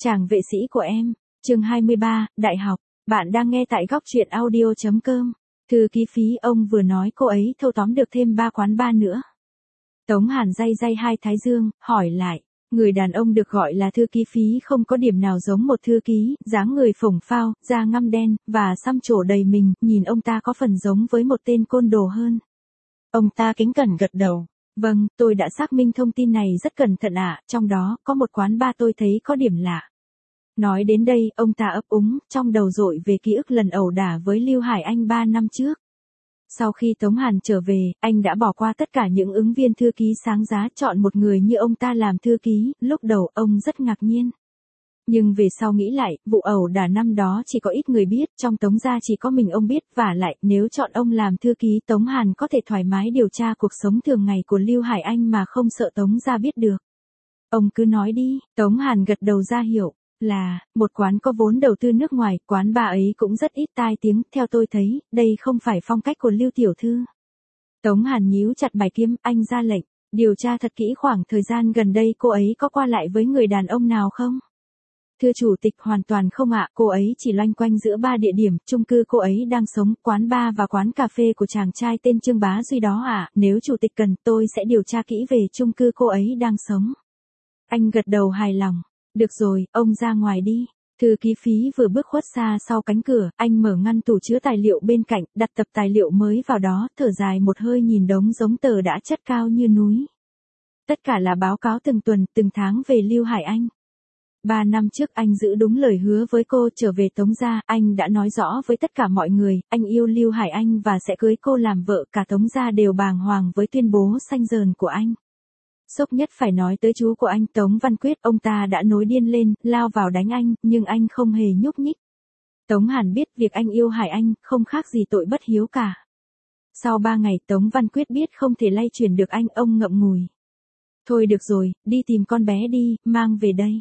Chàng vệ sĩ của em, chương 23, Đại học, bạn đang nghe tại góc truyện audio.com. Thư ký Phí ông vừa nói cô ấy thâu tóm được thêm 3 quán bar nữa. Tống Hàn day day hai thái dương, hỏi lại, người đàn ông được gọi là thư ký Phí không có điểm nào giống một thư ký, dáng người phồng phao, da ngăm đen, và xăm trổ đầy mình, nhìn ông ta có phần giống với một tên côn đồ hơn. Ông ta kính cẩn gật đầu. Vâng, tôi đã xác minh thông tin này rất cẩn thận ạ, trong đó có một quán bar tôi thấy có điểm lạ. Nói đến đây, ông ta ấp úng, trong đầu dội về ký ức lần ẩu đả với Lưu Hải Anh 3 năm trước. Sau khi Tống Hàn trở về, anh đã bỏ qua tất cả những ứng viên thư ký sáng giá, chọn một người như ông ta làm thư ký, lúc đầu ông rất ngạc nhiên. Nhưng về sau nghĩ lại, vụ ẩu đả năm đó chỉ có ít người biết, trong Tống gia chỉ có mình ông biết, và lại, nếu chọn ông làm thư ký, Tống Hàn có thể thoải mái điều tra cuộc sống thường ngày của Lưu Hải Anh mà không sợ Tống gia biết được. Ông cứ nói đi, Tống Hàn gật đầu ra hiểu, là, một quán có vốn đầu tư nước ngoài, quán bar ấy cũng rất ít tai tiếng, theo tôi thấy, đây không phải phong cách của Lưu tiểu thư. Tống Hàn nhíu chặt mày kiếm, anh ra lệnh, điều tra thật kỹ khoảng thời gian gần đây cô ấy có qua lại với người đàn ông nào không? Thưa chủ tịch, hoàn toàn không ạ, cô ấy chỉ loanh quanh giữa 3 địa điểm, chung cư cô ấy đang sống, quán bar và quán cà phê của chàng trai tên Trương Bá Duy đó ạ, nếu chủ tịch cần, tôi sẽ điều tra kỹ về chung cư cô ấy đang sống. Anh gật đầu hài lòng, được rồi, ông ra ngoài đi. Thư ký Phí vừa bước khuất xa sau cánh cửa, anh mở ngăn tủ chứa tài liệu bên cạnh, đặt tập tài liệu mới vào đó, thở dài một hơi nhìn đống giống tờ đã chất cao như núi. Tất cả là báo cáo từng tuần, từng tháng về Lưu Hải Anh. 3 năm trước anh giữ đúng lời hứa với cô, trở về Tống gia, anh đã nói rõ với tất cả mọi người, anh yêu Lưu Hải Anh và sẽ cưới cô làm vợ, cả Tống gia đều bàng hoàng với tuyên bố xanh dờn của anh. Sốc nhất phải nói tới chú của anh, Tống Văn Quyết, ông ta đã nổi điên lên, lao vào đánh anh, nhưng anh không hề nhúc nhích. Tống Hàn biết việc anh yêu Hải Anh, không khác gì tội bất hiếu cả. Sau 3 ngày, Tống Văn Quyết biết không thể lay chuyển được anh, ông ngậm ngùi. Thôi được rồi, đi tìm con bé đi, mang về đây.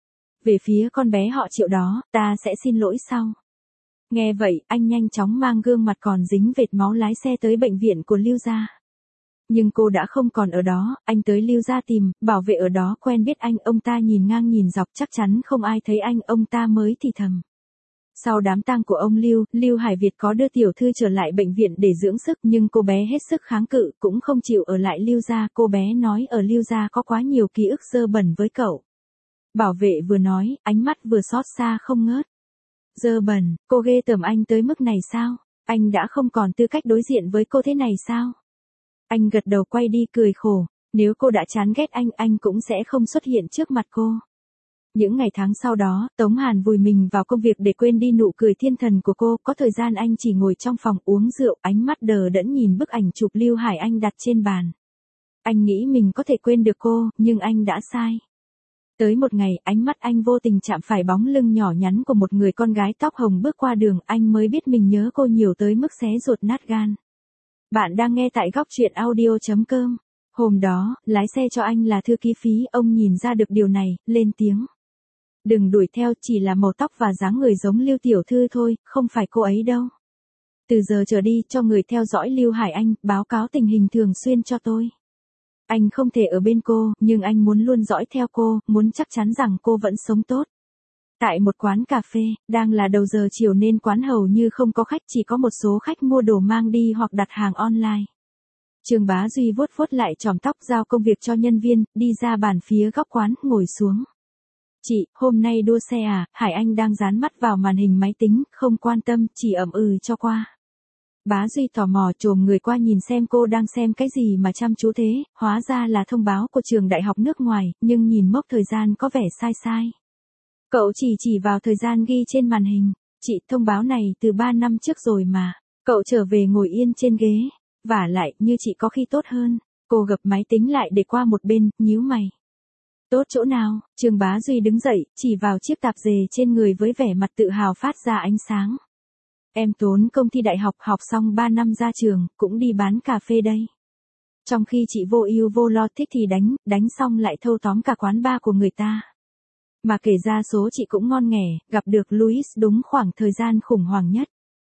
Về phía con bé họ Triệu đó, ta sẽ xin lỗi sau. Nghe vậy, anh nhanh chóng mang gương mặt còn dính vệt máu lái xe tới bệnh viện của Lưu gia. Nhưng cô đã không còn ở đó, anh tới Lưu gia tìm, bảo vệ ở đó quen biết anh, ông ta nhìn ngang nhìn dọc chắc chắn không ai thấy anh, ông ta mới thì thầm. Sau đám tang của ông Lưu Hải Việt có đưa tiểu thư trở lại bệnh viện để dưỡng sức, nhưng cô bé hết sức kháng cự, cũng không chịu ở lại Lưu gia, cô bé nói ở Lưu gia có quá nhiều ký ức dơ bẩn với cậu. Bảo vệ vừa nói, ánh mắt vừa xót xa không ngớt. Dơ bẩn, cô ghê tởm anh tới mức này sao? Anh đã không còn tư cách đối diện với cô thế này sao? Anh gật đầu quay đi cười khổ, nếu cô đã chán ghét anh cũng sẽ không xuất hiện trước mặt cô. Những ngày tháng sau đó, Tống Hàn vùi mình vào công việc để quên đi nụ cười thiên thần của cô, có thời gian anh chỉ ngồi trong phòng uống rượu, ánh mắt đờ đẫn nhìn bức ảnh chụp Lưu Hải Anh đặt trên bàn. Anh nghĩ mình có thể quên được cô, nhưng anh đã sai. Tới một ngày, ánh mắt anh vô tình chạm phải bóng lưng nhỏ nhắn của một người con gái tóc hồng bước qua đường, anh mới biết mình nhớ cô nhiều tới mức xé ruột nát gan. Bạn đang nghe tại góc truyện audio.com. Hôm đó, lái xe cho anh là thư ký Phí, ông nhìn ra được điều này, lên tiếng. Đừng đuổi theo, chỉ là màu tóc và dáng người giống Lưu tiểu thư thôi, không phải cô ấy đâu. Từ giờ trở đi, cho người theo dõi Lưu Hải Anh, báo cáo tình hình thường xuyên cho tôi. Anh không thể ở bên cô, nhưng anh muốn luôn dõi theo cô, muốn chắc chắn rằng cô vẫn sống tốt. Tại một quán cà phê, đang là đầu giờ chiều nên quán hầu như không có khách, chỉ có một số khách mua đồ mang đi hoặc đặt hàng online. Trương Bá Duy vuốt vuốt lại chòm tóc, giao công việc cho nhân viên, đi ra bàn phía góc quán, ngồi xuống. Chị, hôm nay đua xe à? Hải Anh đang dán mắt vào màn hình máy tính, không quan tâm, chỉ ậm ừ cho qua. Bá Duy tò mò chồm người qua nhìn xem cô đang xem cái gì mà chăm chú thế, hóa ra là thông báo của trường đại học nước ngoài, nhưng nhìn mốc thời gian có vẻ sai sai. Cậu chỉ vào thời gian ghi trên màn hình. Chị, thông báo này từ 3 năm trước rồi mà. Cậu trở về ngồi yên trên ghế. Vả lại, như chị có khi tốt hơn. Cô gập máy tính lại để qua một bên, nhíu mày. Tốt chỗ nào? Trương Bá Duy đứng dậy, chỉ vào chiếc tạp dề trên người với vẻ mặt tự hào phát ra ánh sáng. Em tốn công thi đại học, học xong 3 năm ra trường, cũng đi bán cà phê đây. Trong khi chị vô ưu vô lo, thích thì đánh xong lại thâu tóm cả quán bar của người ta. Mà kể ra số chị cũng ngon nghẻ, gặp được Louis đúng khoảng thời gian khủng hoảng nhất.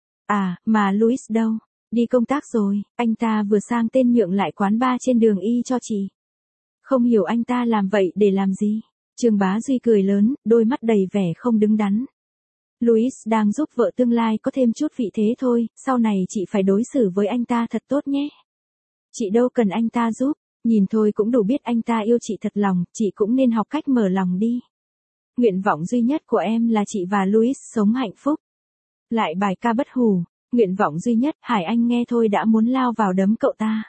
À, mà Louis đâu? Đi công tác rồi, anh ta vừa sang tên nhượng lại quán bar trên đường Y cho chị. Không hiểu anh ta làm vậy để làm gì? Trương Bá Duy cười lớn, đôi mắt đầy vẻ không đứng đắn. Louis đang giúp vợ tương lai có thêm chút vị thế thôi, sau này chị phải đối xử với anh ta thật tốt nhé. Chị đâu cần anh ta giúp, nhìn thôi cũng đủ biết anh ta yêu chị thật lòng, chị cũng nên học cách mở lòng đi. Nguyện vọng duy nhất của em là chị và Louis sống hạnh phúc. Lại bài ca bất hủ, nguyện vọng duy nhất, Hải Anh nghe thôi đã muốn lao vào đấm cậu ta.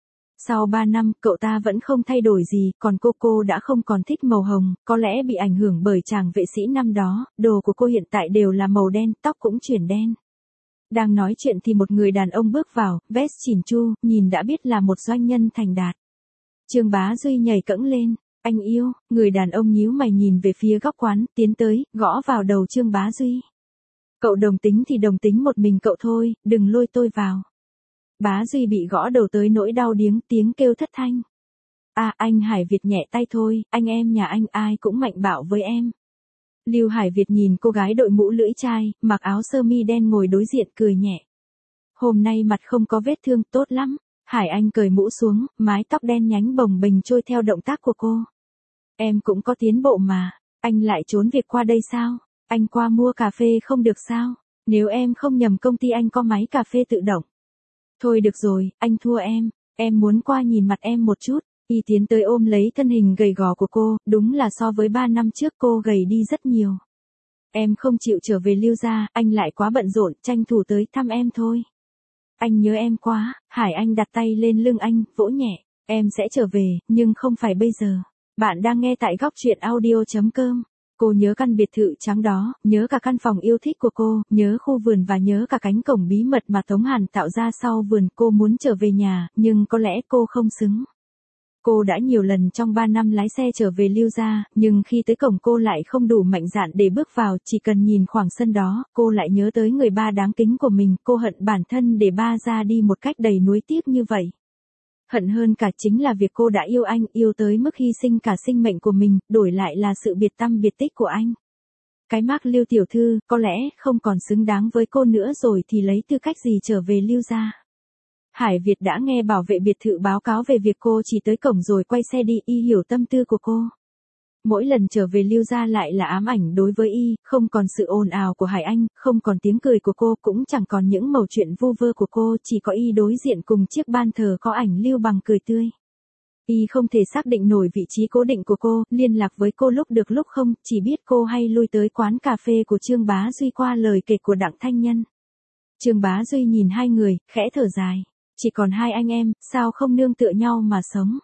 Sau 3 năm, cậu ta vẫn không thay đổi gì, còn cô đã không còn thích màu hồng, có lẽ bị ảnh hưởng bởi chàng vệ sĩ năm đó, đồ của cô hiện tại đều là màu đen, tóc cũng chuyển đen. Đang nói chuyện thì một người đàn ông bước vào, vest chỉn chu, nhìn đã biết là một doanh nhân thành đạt. Trương Bá Duy nhảy cẫng lên, anh yêu, người đàn ông nhíu mày nhìn về phía góc quán, tiến tới, gõ vào đầu Trương Bá Duy. Cậu đồng tính thì đồng tính một mình cậu thôi, đừng lôi tôi vào. Bá Duy bị gõ đầu tới nỗi đau điếng, tiếng kêu thất thanh. Anh Hải Việt nhẹ tay thôi, anh em nhà anh ai cũng mạnh bạo với em. Lưu Hải Việt nhìn cô gái đội mũ lưỡi chai, mặc áo sơ mi đen ngồi đối diện cười nhẹ. Hôm nay mặt không có vết thương, tốt lắm. Hải Anh cởi mũ xuống, mái tóc đen nhánh bồng bềnh trôi theo động tác của cô. Em cũng có tiến bộ mà, anh lại trốn việc qua đây sao? Anh qua mua cà phê không được sao? Nếu em không nhầm công ty anh có máy cà phê tự động. Thôi được rồi, anh thua em muốn qua nhìn mặt em một chút. Y tiến tới ôm lấy thân hình gầy gò của cô, đúng là so với 3 năm trước cô gầy đi rất nhiều. Em không chịu trở về Lưu gia, anh lại quá bận rộn, tranh thủ tới thăm em thôi. Anh nhớ em quá, Hải Anh đặt tay lên lưng anh, vỗ nhẹ, em sẽ trở về, nhưng không phải bây giờ. Bạn đang nghe tại góc truyện audio.com. Cô nhớ căn biệt thự trắng đó, nhớ cả căn phòng yêu thích của cô, nhớ khu vườn và nhớ cả cánh cổng bí mật mà Tống Hàn tạo ra sau vườn. Cô muốn trở về nhà, nhưng có lẽ cô không xứng. Cô đã nhiều lần trong 3 năm lái xe trở về Lưu gia, nhưng khi tới cổng cô lại không đủ mạnh dạn để bước vào, chỉ cần nhìn khoảng sân đó, cô lại nhớ tới người ba đáng kính của mình, cô hận bản thân để ba ra đi một cách đầy nuối tiếc như vậy. Hận hơn cả chính là việc cô đã yêu anh, yêu tới mức hy sinh cả sinh mệnh của mình, đổi lại là sự biệt tăm biệt tích của anh. Cái mác Lưu tiểu thư, có lẽ không còn xứng đáng với cô nữa rồi thì lấy tư cách gì trở về Lưu gia. Hải Việt đã nghe bảo vệ biệt thự báo cáo về việc cô chỉ tới cổng rồi quay xe đi, y hiểu tâm tư của cô. Mỗi lần trở về Lưu gia lại là ám ảnh đối với y, không còn sự ồn ào của Hải Anh, không còn tiếng cười của cô, cũng chẳng còn những mẩu chuyện vu vơ của cô, chỉ có y đối diện cùng chiếc ban thờ có ảnh Lưu Bằng cười tươi. Y không thể xác định nổi vị trí cố định của cô, liên lạc với cô lúc được lúc không, chỉ biết cô hay lui tới quán cà phê của Trương Bá Duy qua lời kể của Đặng Thanh Nhân. Trương Bá Duy nhìn hai người, khẽ thở dài. Chỉ còn hai anh em, sao không nương tựa nhau mà sống?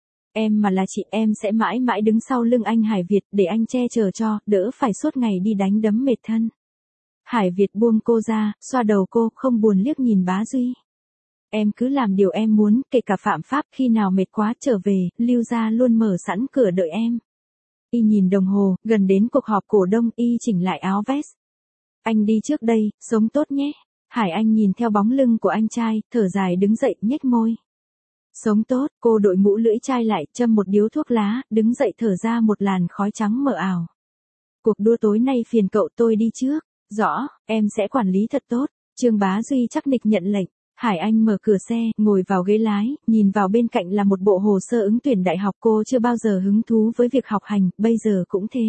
Em mà là chị, em sẽ mãi mãi đứng sau lưng anh Hải Việt để anh che chở cho, đỡ phải suốt ngày đi đánh đấm mệt thân. Hải Việt buông cô ra, xoa đầu cô, không buồn liếc nhìn Bá Duy. Em cứ làm điều em muốn, kể cả phạm pháp, khi nào mệt quá trở về, Lưu gia luôn mở sẵn cửa đợi em. Y nhìn đồng hồ, gần đến cuộc họp cổ đông, y chỉnh lại áo vest. Anh đi trước đây, sống tốt nhé. Hải Anh nhìn theo bóng lưng của anh trai, thở dài đứng dậy, nhếch môi. Sống tốt, cô đội mũ lưỡi chai lại, châm một điếu thuốc lá, đứng dậy thở ra một làn khói trắng mờ ảo. Cuộc đua tối nay phiền cậu, tôi đi trước. Rõ, em sẽ quản lý thật tốt. Trương Bá Duy chắc nịch nhận lệnh. Hải Anh mở cửa xe, ngồi vào ghế lái, nhìn vào bên cạnh là một bộ hồ sơ ứng tuyển đại học. Cô chưa bao giờ hứng thú với việc học hành, bây giờ cũng thế.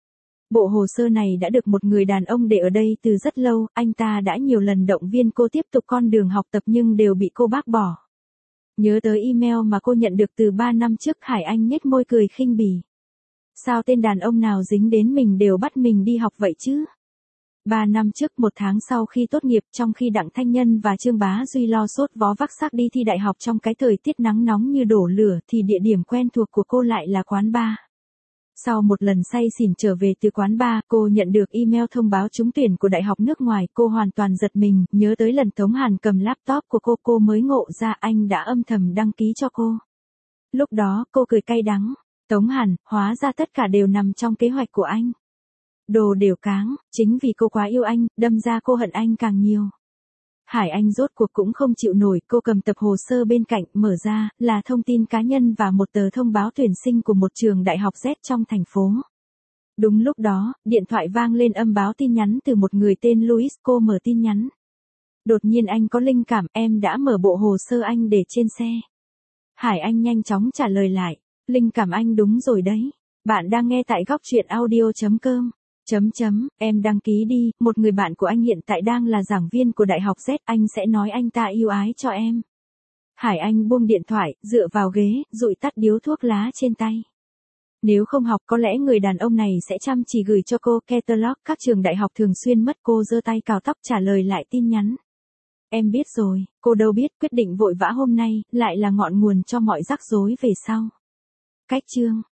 Bộ hồ sơ này đã được một người đàn ông để ở đây từ rất lâu, anh ta đã nhiều lần động viên cô tiếp tục con đường học tập nhưng đều bị cô bác bỏ. Nhớ tới email mà cô nhận được từ 3 năm trước, Hải Anh nhếch môi cười khinh bỉ. Sao tên đàn ông nào dính đến mình đều bắt mình đi học vậy chứ? 3 năm trước, 1 tháng sau khi tốt nghiệp, trong khi Đặng Thanh Nhân và Trương Bá Duy lo sốt vó vác xác đi thi đại học trong cái thời tiết nắng nóng như đổ lửa, thì địa điểm quen thuộc của cô lại là quán bar. Sau một lần say xỉn trở về từ quán bar, cô nhận được email thông báo trúng tuyển của đại học nước ngoài, cô hoàn toàn giật mình, nhớ tới lần Tống Hàn cầm laptop của cô mới ngộ ra anh đã âm thầm đăng ký cho cô. Lúc đó, cô cười cay đắng. Tống Hàn, hóa ra tất cả đều nằm trong kế hoạch của anh. Đồ đều cáng, chính vì cô quá yêu anh, đâm ra cô hận anh càng nhiều. Hải Anh rốt cuộc cũng không chịu nổi, cô cầm tập hồ sơ bên cạnh, mở ra, là thông tin cá nhân và một tờ thông báo tuyển sinh của một trường đại học Z trong thành phố. Đúng lúc đó, điện thoại vang lên âm báo tin nhắn từ một người tên Louis, cô mở tin nhắn. Đột nhiên anh có linh cảm, em đã mở bộ hồ sơ anh để trên xe. Hải Anh nhanh chóng trả lời lại, linh cảm anh đúng rồi đấy. Bạn đang nghe tại góc truyện audio.com. Em đăng ký đi, một người bạn của anh hiện tại đang là giảng viên của Đại học Z, anh sẽ nói anh ta yêu ái cho em. Hải Anh buông điện thoại, dựa vào ghế, dụi tắt điếu thuốc lá trên tay. Nếu không học có lẽ người đàn ông này sẽ chăm chỉ gửi cho cô catalog các trường đại học thường xuyên mất. Cô giơ tay cào tóc trả lời lại tin nhắn. Em biết rồi, cô đâu biết quyết định vội vã hôm nay lại là ngọn nguồn cho mọi rắc rối về sau. Cách chương